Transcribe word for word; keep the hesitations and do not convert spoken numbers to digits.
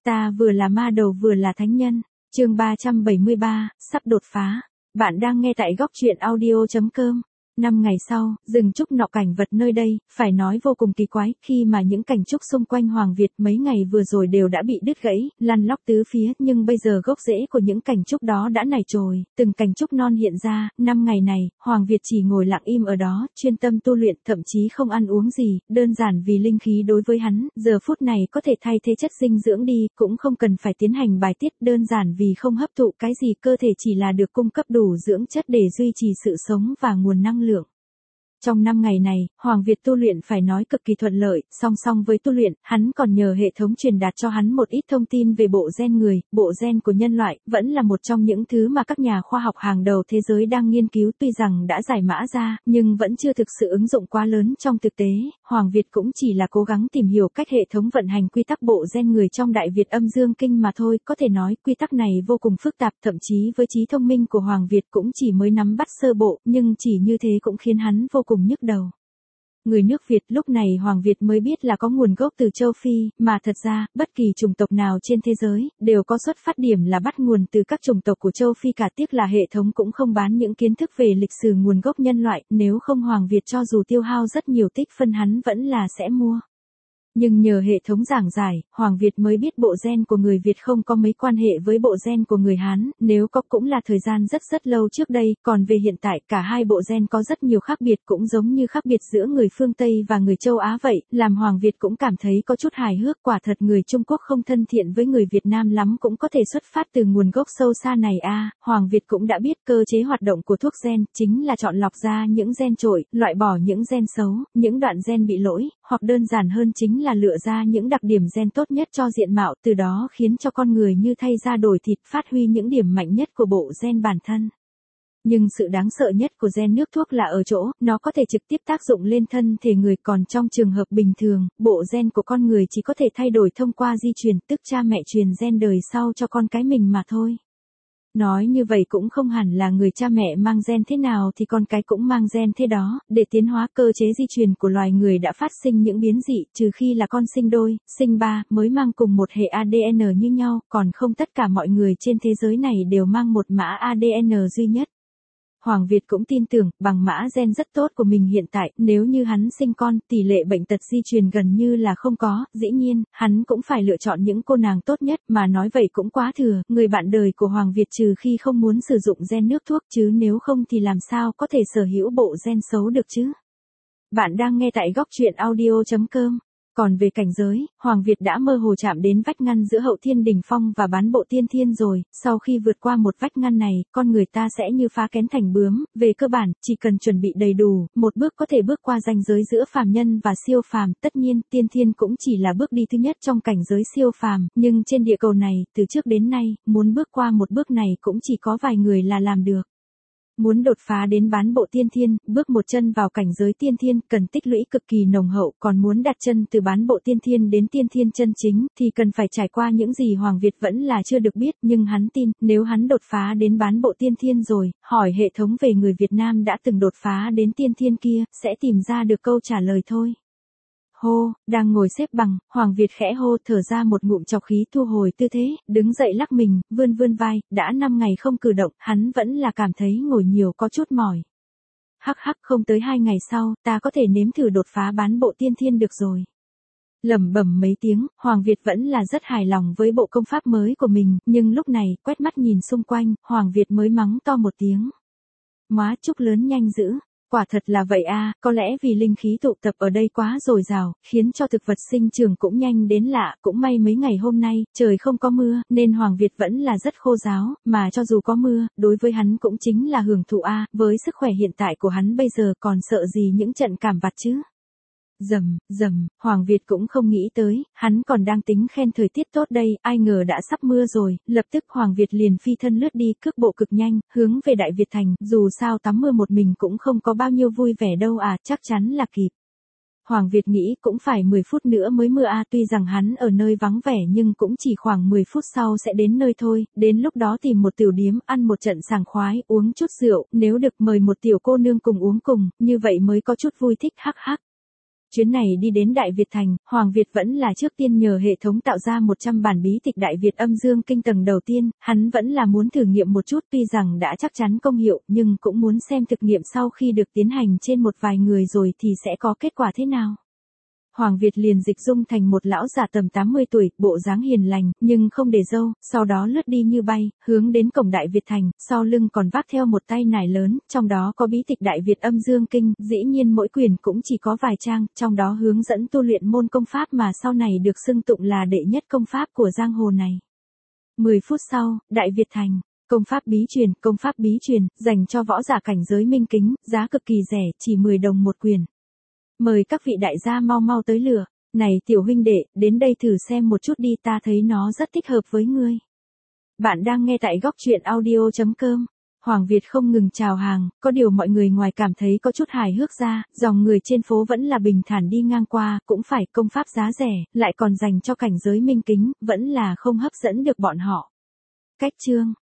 Ta vừa là ma đầu vừa là thánh nhân. Chương ba trăm bảy mươi ba, sắp đột phá. Bạn đang nghe tại góc truyện audio chấm com. Năm ngày sau, rừng trúc nọ cảnh vật nơi đây, phải nói vô cùng kỳ quái, khi mà những cảnh trúc xung quanh Hoàng Việt mấy ngày vừa rồi đều đã bị đứt gãy, lăn lóc tứ phía, nhưng bây giờ gốc rễ của những cảnh trúc đó đã nảy chồi, từng cảnh trúc non hiện ra. Năm ngày này, Hoàng Việt chỉ ngồi lặng im ở đó, chuyên tâm tu luyện, thậm chí không ăn uống gì, đơn giản vì linh khí đối với hắn, giờ phút này có thể thay thế chất dinh dưỡng đi, cũng không cần phải tiến hành bài tiết, đơn giản vì không hấp thụ cái gì, cơ thể chỉ là được cung cấp đủ dưỡng chất để duy trì sự sống và nguồn năng lượng. Trong năm ngày này, Hoàng Việt tu luyện phải nói cực kỳ thuận lợi, song song với tu luyện, hắn còn nhờ hệ thống truyền đạt cho hắn một ít thông tin về bộ gen người, bộ gen của nhân loại, vẫn là một trong những thứ mà các nhà khoa học hàng đầu thế giới đang nghiên cứu, tuy rằng đã giải mã ra, nhưng vẫn chưa thực sự ứng dụng quá lớn trong thực tế. Hoàng Việt cũng chỉ là cố gắng tìm hiểu cách hệ thống vận hành quy tắc bộ gen người trong Đại Việt Âm Dương Kinh mà thôi, có thể nói quy tắc này vô cùng phức tạp, thậm chí với trí thông minh của Hoàng Việt cũng chỉ mới nắm bắt sơ bộ, nhưng chỉ như thế cũng khiến hắn vô cùng nhức đầu. Người nước Việt, lúc này Hoàng Việt mới biết là có nguồn gốc từ châu Phi, mà thật ra, bất kỳ chủng tộc nào trên thế giới, đều có xuất phát điểm là bắt nguồn từ các chủng tộc của châu Phi cả, tiếc là hệ thống cũng không bán những kiến thức về lịch sử nguồn gốc nhân loại, nếu không Hoàng Việt cho dù tiêu hao rất nhiều tích phân hắn vẫn là sẽ mua. Nhưng nhờ hệ thống giảng giải, Hoàng Việt mới biết bộ gen của người Việt không có mấy quan hệ với bộ gen của người Hán, nếu có cũng là thời gian rất rất lâu trước đây, còn về hiện tại cả hai bộ gen có rất nhiều khác biệt, cũng giống như khác biệt giữa người phương Tây và người châu Á vậy, làm Hoàng Việt cũng cảm thấy có chút hài hước, quả thật người Trung Quốc không thân thiện với người Việt Nam lắm cũng có thể xuất phát từ nguồn gốc sâu xa này a. À, Hoàng Việt cũng đã biết cơ chế hoạt động của thuốc gen, chính là chọn lọc ra những gen trội, loại bỏ những gen xấu, những đoạn gen bị lỗi, hoặc đơn giản hơn chính là là lựa ra những đặc điểm gen tốt nhất cho diện mạo, từ đó khiến cho con người như thay da đổi thịt, phát huy những điểm mạnh nhất của bộ gen bản thân. Nhưng sự đáng sợ nhất của gen nước thuốc là ở chỗ, nó có thể trực tiếp tác dụng lên thân thể người, còn trong trường hợp bình thường, bộ gen của con người chỉ có thể thay đổi thông qua di truyền, tức cha mẹ truyền gen đời sau cho con cái mình mà thôi. Nói như vậy cũng không hẳn là người cha mẹ mang gen thế nào thì con cái cũng mang gen thế đó, để tiến hóa cơ chế di truyền của loài người đã phát sinh những biến dị, trừ khi là con sinh đôi, sinh ba, mới mang cùng một hệ a đê en như nhau, còn không tất cả mọi người trên thế giới này đều mang một mã a đê en duy nhất. Hoàng Việt cũng tin tưởng, bằng mã gen rất tốt của mình hiện tại, nếu như hắn sinh con, tỷ lệ bệnh tật di truyền gần như là không có, dĩ nhiên, hắn cũng phải lựa chọn những cô nàng tốt nhất, mà nói vậy cũng quá thừa, người bạn đời của Hoàng Việt trừ khi không muốn sử dụng gen nước thuốc chứ nếu không thì làm sao có thể sở hữu bộ gen xấu được chứ. Bạn đang nghe tại góc truyện audio chấm com. Còn về cảnh giới, Hoàng Việt đã mơ hồ chạm đến vách ngăn giữa Hậu Thiên Đỉnh Phong và Bán Bộ Tiên Thiên rồi, sau khi vượt qua một vách ngăn này, con người ta sẽ như phá kén thành bướm, về cơ bản, chỉ cần chuẩn bị đầy đủ, một bước có thể bước qua ranh giới giữa phàm nhân và siêu phàm, tất nhiên, tiên thiên cũng chỉ là bước đi thứ nhất trong cảnh giới siêu phàm, nhưng trên địa cầu này, từ trước đến nay, muốn bước qua một bước này cũng chỉ có vài người là làm được. Muốn đột phá đến Bán Bộ Tiên Thiên, bước một chân vào cảnh giới tiên thiên, cần tích lũy cực kỳ nồng hậu, còn muốn đặt chân từ Bán Bộ Tiên Thiên đến tiên thiên chân chính, thì cần phải trải qua những gì Hoàng Việt vẫn là chưa được biết, nhưng hắn tin, nếu hắn đột phá đến Bán Bộ Tiên Thiên rồi, hỏi hệ thống về người Việt Nam đã từng đột phá đến tiên thiên kia, sẽ tìm ra được câu trả lời thôi. Hô, đang ngồi xếp bằng, Hoàng Việt khẽ hô, thở ra một ngụm trọc khí, thu hồi tư thế, đứng dậy lắc mình, vươn vươn vai, đã năm ngày không cử động, hắn vẫn là cảm thấy ngồi nhiều có chút mỏi. Hắc hắc, không tới hai ngày sau, ta có thể nếm thử đột phá Bán Bộ Tiên Thiên được rồi. Lẩm bẩm mấy tiếng, Hoàng Việt vẫn là rất hài lòng với bộ công pháp mới của mình, nhưng lúc này, quét mắt nhìn xung quanh, Hoàng Việt mới mắng to một tiếng. Móa trúc lớn nhanh dữ. Quả thật là vậy a, à, có lẽ vì linh khí tụ tập ở đây quá dồi dào, khiến cho thực vật sinh trưởng cũng nhanh đến lạ, cũng may mấy ngày hôm nay, trời không có mưa, nên Hoàng Việt vẫn là rất khô ráo, mà cho dù có mưa, đối với hắn cũng chính là hưởng thụ a, à, với sức khỏe hiện tại của hắn bây giờ còn sợ gì những trận cảm vặt chứ. Rầm, rầm, Hoàng Việt cũng không nghĩ tới, hắn còn đang tính khen thời tiết tốt đây, ai ngờ đã sắp mưa rồi, lập tức Hoàng Việt liền phi thân lướt đi, cước bộ cực nhanh, hướng về Đại Việt Thành, dù sao tắm mưa một mình cũng không có bao nhiêu vui vẻ đâu à, chắc chắn là kịp. Hoàng Việt nghĩ cũng phải mười phút nữa mới mưa a, tuy rằng hắn ở nơi vắng vẻ nhưng cũng chỉ khoảng mười phút sau sẽ đến nơi thôi, đến lúc đó tìm một tiểu điếm, ăn một trận sảng khoái, uống chút rượu, nếu được mời một tiểu cô nương cùng uống cùng, như vậy mới có chút vui thích, hắc hắc. Chuyến này đi đến Đại Việt Thành, Hoàng Việt vẫn là trước tiên nhờ hệ thống tạo ra một trăm bản bí tịch Đại Việt âm dương kinh tầng đầu tiên, hắn vẫn là muốn thử nghiệm một chút, tuy rằng đã chắc chắn công hiệu, nhưng cũng muốn xem thực nghiệm sau khi được tiến hành trên một vài người rồi thì sẽ có kết quả thế nào. Hoàng Việt liền dịch dung thành một lão già tầm tám mươi tuổi, bộ dáng hiền lành, nhưng không để râu, sau đó lướt đi như bay, hướng đến cổng Đại Việt Thành, sau lưng còn vác theo một tay nải lớn, trong đó có bí tịch Đại Việt âm dương kinh, dĩ nhiên mỗi quyển cũng chỉ có vài trang, trong đó hướng dẫn tu luyện môn công pháp mà sau này được xưng tụng là đệ nhất công pháp của giang hồ này. mười phút sau, Đại Việt Thành. Công pháp bí truyền, công pháp bí truyền, dành cho võ giả cảnh giới minh kính, giá cực kỳ rẻ, chỉ mười đồng một quyển. Mời các vị đại gia mau mau tới lửa. Này tiểu huynh đệ, đến đây thử xem một chút đi, ta thấy nó rất thích hợp với ngươi. Bạn đang nghe tại góc truyện audio chấm com. Hoàng Việt không ngừng chào hàng, có điều mọi người ngoài cảm thấy có chút hài hước ra, dòng người trên phố vẫn là bình thản đi ngang qua, cũng phải công pháp giá rẻ, lại còn dành cho cảnh giới minh kính, vẫn là không hấp dẫn được bọn họ. Cách chương.